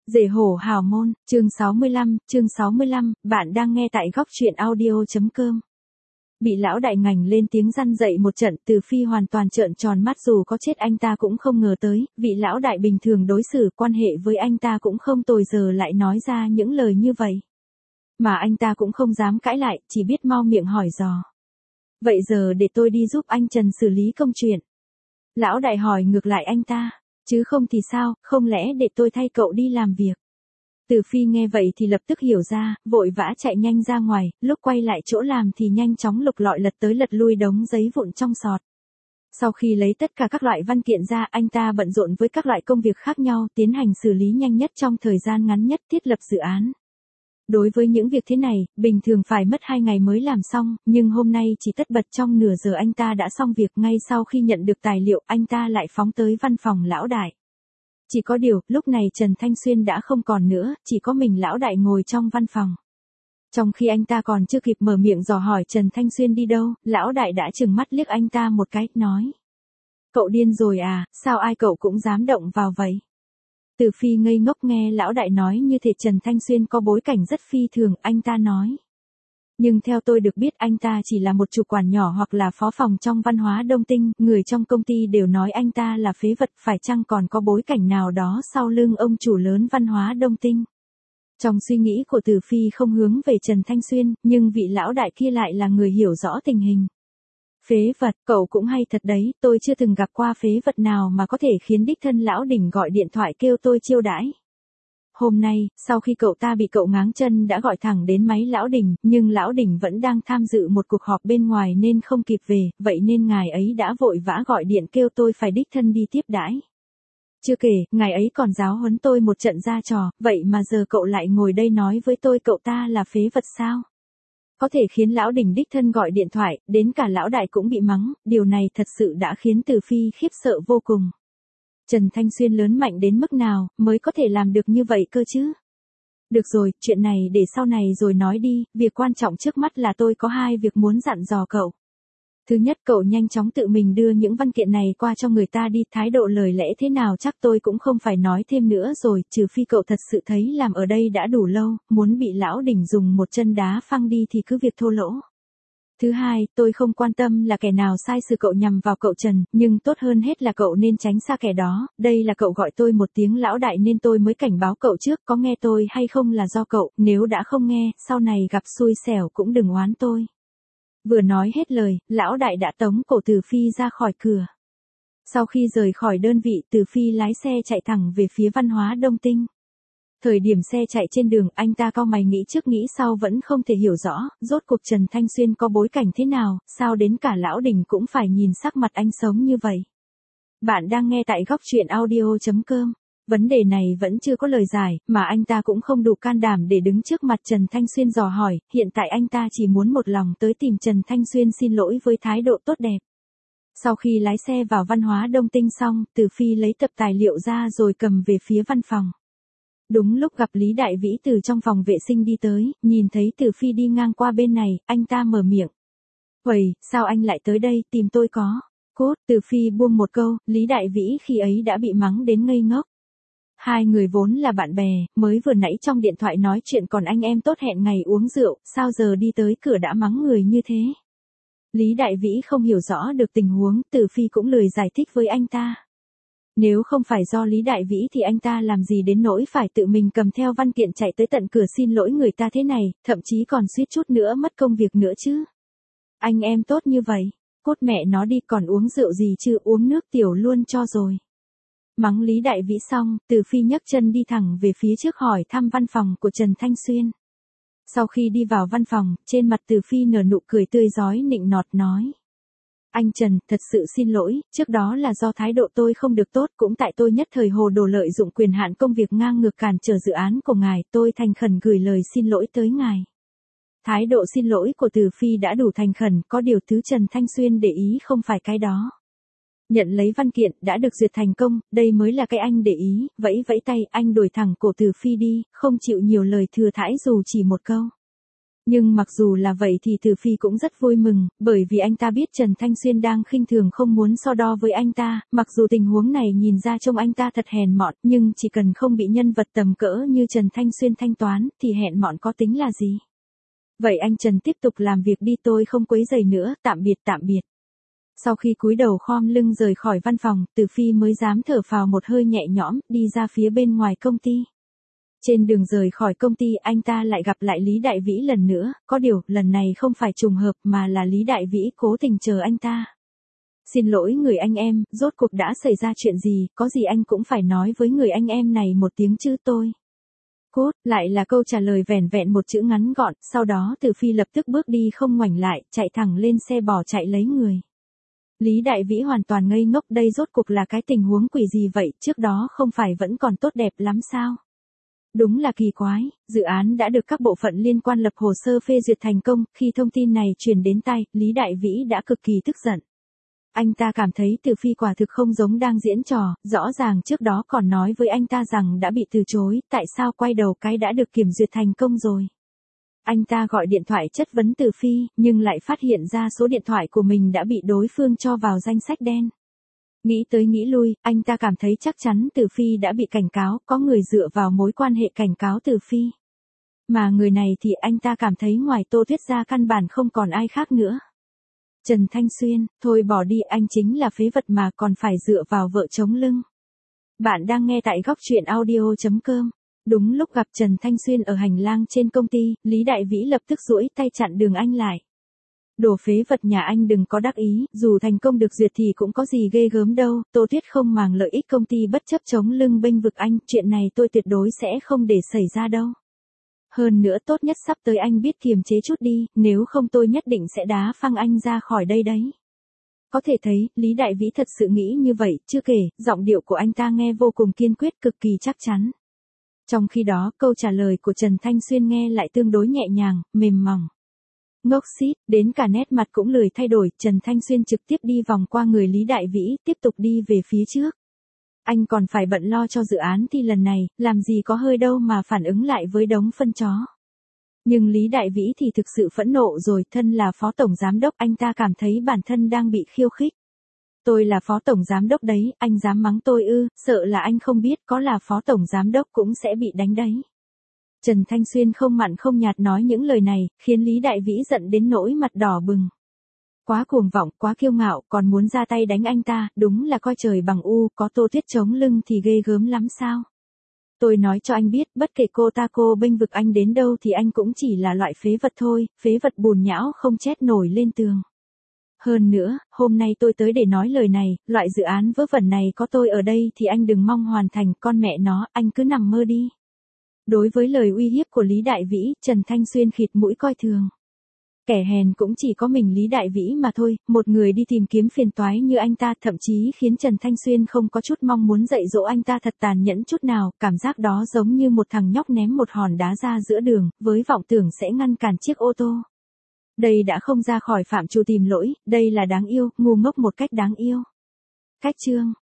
Rể hổ hào môn, chương 65, bạn đang nghe tại góc truyện audio.com. Bị lão đại ngành lên tiếng răn dậy một trận, Từ Phi hoàn toàn trợn tròn mắt, dù có chết anh ta cũng không ngờ tới, vị lão đại bình thường đối xử quan hệ với anh ta cũng không tồi giờ lại nói ra những lời như vậy. Mà anh ta cũng không dám cãi lại, chỉ biết mau miệng hỏi dò. Vậy giờ để tôi đi giúp anh Trần xử lý công chuyện. Lão đại hỏi ngược lại anh ta. Chứ không thì sao, không lẽ để tôi thay cậu đi làm việc? Từ Phi nghe vậy thì lập tức hiểu ra, vội vã chạy nhanh ra ngoài, lúc quay lại chỗ làm thì nhanh chóng lục lọi lật tới lật lui đống giấy vụn trong sọt. Sau khi lấy tất cả các loại văn kiện ra, anh ta bận rộn với các loại công việc khác nhau, tiến hành xử lý nhanh nhất trong thời gian ngắn nhất, thiết lập dự án. Đối với những việc thế này, bình thường phải mất 2 ngày mới làm xong, nhưng hôm nay chỉ tất bật trong nửa giờ anh ta đã xong việc. Ngay sau khi nhận được tài liệu, anh ta lại phóng tới văn phòng lão đại. Chỉ có điều, lúc này Trần Thanh Xuyên đã không còn nữa, chỉ có mình lão đại ngồi trong văn phòng. Trong khi anh ta còn chưa kịp mở miệng dò hỏi Trần Thanh Xuyên đi đâu, lão đại đã trừng mắt liếc anh ta một cái, nói. Cậu điên rồi à, sao ai cậu cũng dám động vào vậy? Từ Phi ngây ngốc nghe lão đại nói như thể Trần Thanh Xuyên có bối cảnh rất phi thường, anh ta nói. Nhưng theo tôi được biết anh ta chỉ là một chủ quản nhỏ hoặc là phó phòng trong Văn Hóa Đông Tinh, người trong công ty đều nói anh ta là phế vật, phải chăng còn có bối cảnh nào đó sau lưng ông chủ lớn Văn Hóa Đông Tinh. Trong suy nghĩ của Từ Phi không hướng về Trần Thanh Xuyên, nhưng vị lão đại kia lại là người hiểu rõ tình hình. Phế vật, cậu cũng hay thật đấy, tôi chưa từng gặp qua phế vật nào mà có thể khiến đích thân lão đỉnh gọi điện thoại kêu tôi chiêu đãi. Hôm nay, sau khi cậu ta bị cậu ngáng chân đã gọi thẳng đến máy lão đỉnh, nhưng lão đỉnh vẫn đang tham dự một cuộc họp bên ngoài nên không kịp về, vậy nên ngài ấy đã vội vã gọi điện kêu tôi phải đích thân đi tiếp đãi. Chưa kể, ngài ấy còn giáo huấn tôi một trận ra trò, vậy mà giờ cậu lại ngồi đây nói với tôi cậu ta là phế vật sao? Có thể khiến lão đỉnh đích thân gọi điện thoại, đến cả lão đại cũng bị mắng, điều này thật sự đã khiến Từ Phi khiếp sợ vô cùng. Trần Thanh Xuyên lớn mạnh đến mức nào, mới có thể làm được như vậy cơ chứ? Được rồi, chuyện này để sau này rồi nói đi, việc quan trọng trước mắt là tôi có 2 việc muốn dặn dò cậu. Thứ nhất, cậu nhanh chóng tự mình đưa những văn kiện này qua cho người ta đi, thái độ lời lẽ thế nào chắc tôi cũng không phải nói thêm nữa rồi, trừ phi cậu thật sự thấy làm ở đây đã đủ lâu, muốn bị lão đỉnh dùng một chân đá phăng đi thì cứ việc thô lỗ. Thứ hai, tôi không quan tâm là kẻ nào sai sự cậu nhằm vào cậu Trần, nhưng tốt hơn hết là cậu nên tránh xa kẻ đó, đây là cậu gọi tôi một tiếng lão đại nên tôi mới cảnh báo cậu trước, có nghe tôi hay không là do cậu, nếu đã không nghe, sau này gặp xui xẻo cũng đừng oán tôi. Vừa nói hết lời, lão đại đã tống cổ Từ Phi ra khỏi cửa. Sau khi rời khỏi đơn vị, Từ Phi lái xe chạy thẳng về phía Văn Hóa Đông Tinh. Thời điểm xe chạy trên đường, anh ta cau mày nghĩ trước nghĩ sau vẫn không thể hiểu rõ, rốt cuộc Trần Thanh Xuyên có bối cảnh thế nào, sao đến cả lão đỉnh cũng phải nhìn sắc mặt anh sống như vậy. Bạn đang nghe tại góc truyện audio.com. Vấn đề này vẫn chưa có lời giải, mà anh ta cũng không đủ can đảm để đứng trước mặt Trần Thanh Xuyên dò hỏi, hiện tại anh ta chỉ muốn một lòng tới tìm Trần Thanh Xuyên xin lỗi với thái độ tốt đẹp. Sau khi lái xe vào Văn Hóa Đông Tinh xong, Từ Phi lấy tập tài liệu ra rồi cầm về phía văn phòng. Đúng lúc gặp Lý Đại Vĩ từ trong phòng vệ sinh đi tới, nhìn thấy Từ Phi đi ngang qua bên này, anh ta mở miệng. Uầy, sao anh lại tới đây, tìm tôi có? Cốt, Từ Phi buông một câu, Lý Đại Vĩ khi ấy đã bị mắng đến ngây ngốc. 2 người vốn là bạn bè, mới vừa nãy trong điện thoại nói chuyện còn anh em tốt hẹn ngày uống rượu, sao giờ đi tới cửa đã mắng người như thế? Lý Đại Vĩ không hiểu rõ được tình huống, Từ Phi cũng lười giải thích với anh ta. Nếu không phải do Lý Đại Vĩ thì anh ta làm gì đến nỗi phải tự mình cầm theo văn kiện chạy tới tận cửa xin lỗi người ta thế này, thậm chí còn suýt chút nữa mất công việc nữa chứ. Anh em tốt như vậy, cốt mẹ nó đi còn uống rượu gì chứ, uống nước tiểu luôn cho rồi. Mắng Lý Đại Vĩ xong, Từ Phi nhấc chân đi thẳng về phía trước hỏi thăm văn phòng của Trần Thanh Xuyên. Sau khi đi vào văn phòng, trên mặt Từ Phi nở nụ cười tươi rói nịnh nọt nói. Anh Trần, thật sự xin lỗi, trước đó là do thái độ tôi không được tốt, cũng tại tôi nhất thời hồ đồ lợi dụng quyền hạn công việc ngang ngược cản trở dự án của ngài, tôi thành khẩn gửi lời xin lỗi tới ngài. Thái độ xin lỗi của Từ Phi đã đủ thành khẩn, có điều thứ Trần Thanh Xuyên để ý không phải cái đó. Nhận lấy văn kiện, đã được duyệt thành công, đây mới là cái anh để ý, vẫy vẫy tay, anh đuổi thẳng cổ Từ Phi đi, không chịu nhiều lời thừa thãi dù chỉ một câu. Nhưng mặc dù là vậy thì Từ Phi cũng rất vui mừng, bởi vì anh ta biết Trần Thanh Xuyên đang khinh thường không muốn so đo với anh ta, mặc dù tình huống này nhìn ra trông anh ta thật hèn mọn, nhưng chỉ cần không bị nhân vật tầm cỡ như Trần Thanh Xuyên thanh toán, thì hèn mọn có tính là gì. Vậy anh Trần tiếp tục làm việc đi, tôi không quấy rầy nữa, tạm biệt tạm biệt. Sau khi cúi đầu khom lưng rời khỏi văn phòng, Từ Phi mới dám thở phào một hơi nhẹ nhõm, đi ra phía bên ngoài công ty. Trên đường rời khỏi công ty anh ta lại gặp lại Lý Đại Vĩ lần nữa, có điều lần này không phải trùng hợp mà là Lý Đại Vĩ cố tình chờ anh ta. Xin lỗi người anh em, rốt cuộc đã xảy ra chuyện gì, có gì anh cũng phải nói với người anh em này một tiếng chứ tôi. Cốt, lại là câu trả lời vẻn vẹn một chữ ngắn gọn, sau đó Từ Phi lập tức bước đi không ngoảnh lại, chạy thẳng lên xe bỏ chạy lấy người. Lý Đại Vĩ hoàn toàn ngây ngốc, đây rốt cuộc là cái tình huống quỷ gì vậy, trước đó không phải vẫn còn tốt đẹp lắm sao? Đúng là kỳ quái, dự án đã được các bộ phận liên quan lập hồ sơ phê duyệt thành công, khi thông tin này truyền đến tai, Lý Đại Vĩ đã cực kỳ tức giận. Anh ta cảm thấy Từ Phi quả thực không giống đang diễn trò, rõ ràng trước đó còn nói với anh ta rằng đã bị từ chối, tại sao quay đầu cái đã được kiểm duyệt thành công rồi. Anh ta gọi điện thoại chất vấn Từ Phi, nhưng lại phát hiện ra số điện thoại của mình đã bị đối phương cho vào danh sách đen. Nghĩ tới nghĩ lui, anh ta cảm thấy chắc chắn Từ Phi đã bị cảnh cáo, có người dựa vào mối quan hệ cảnh cáo Từ Phi. Mà người này thì anh ta cảm thấy ngoài Tô Tuyết ra căn bản không còn ai khác nữa. Trần Thanh Xuyên, thôi bỏ đi, anh chính là phế vật mà còn phải dựa vào vợ chống lưng. Bạn đang nghe tại góc truyện audio.com. Đúng lúc gặp Trần Thanh Xuyên ở hành lang trên công ty, Lý Đại Vĩ lập tức duỗi tay chặn đường anh lại. Đồ phế vật nhà anh đừng có đắc ý, dù thành công được duyệt thì cũng có gì ghê gớm đâu, Tô Tuyết không màng lợi ích công ty bất chấp chống lưng bênh vực anh, chuyện này tôi tuyệt đối sẽ không để xảy ra đâu. Hơn nữa tốt nhất sắp tới anh biết kiềm chế chút đi, nếu không tôi nhất định sẽ đá phăng anh ra khỏi đây đấy. Có thể thấy, Lý Đại Vĩ thật sự nghĩ như vậy, chưa kể, giọng điệu của anh ta nghe vô cùng kiên quyết, cực kỳ chắc chắn. Trong khi đó, câu trả lời của Trần Thanh Xuyên nghe lại tương đối nhẹ nhàng, mềm mỏng. Ngốc xít, đến cả nét mặt cũng lười thay đổi, Trần Thanh Xuyên trực tiếp đi vòng qua người Lý Đại Vĩ, tiếp tục đi về phía trước. Anh còn phải bận lo cho dự án thì lần này, làm gì có hơi đâu mà phản ứng lại với đống phân chó. Nhưng Lý Đại Vĩ thì thực sự phẫn nộ rồi, thân là phó tổng giám đốc, anh ta cảm thấy bản thân đang bị khiêu khích. Tôi là phó tổng giám đốc đấy, anh dám mắng tôi ư, sợ là anh không biết có là phó tổng giám đốc cũng sẽ bị đánh đấy. Trần Thanh Xuyên không mặn không nhạt nói những lời này, khiến Lý Đại Vĩ giận đến nỗi mặt đỏ bừng. Quá cuồng vọng, quá kiêu ngạo, còn muốn ra tay đánh anh ta, đúng là coi trời bằng u, có Tô Tuyết chống lưng thì ghê gớm lắm sao. Tôi nói cho anh biết, bất kể cô bênh vực anh đến đâu thì anh cũng chỉ là loại phế vật thôi, phế vật bùn nhão không chét nổi lên tường. Hơn nữa, hôm nay tôi tới để nói lời này, loại dự án vớ vẩn này có tôi ở đây thì anh đừng mong hoàn thành, con mẹ nó, anh cứ nằm mơ đi. Đối với lời uy hiếp của Lý Đại Vĩ, Trần Thanh Xuyên khịt mũi coi thường. Kẻ hèn cũng chỉ có mình Lý Đại Vĩ mà thôi, một người đi tìm kiếm phiền toái như anh ta thậm chí khiến Trần Thanh Xuyên không có chút mong muốn dạy dỗ anh ta thật tàn nhẫn chút nào, cảm giác đó giống như một thằng nhóc ném một hòn đá ra giữa đường, với vọng tưởng sẽ ngăn cản chiếc ô tô. Đây đã không ra khỏi phạm trù tìm lỗi, đây là đáng yêu, ngu ngốc một cách đáng yêu. Cách chương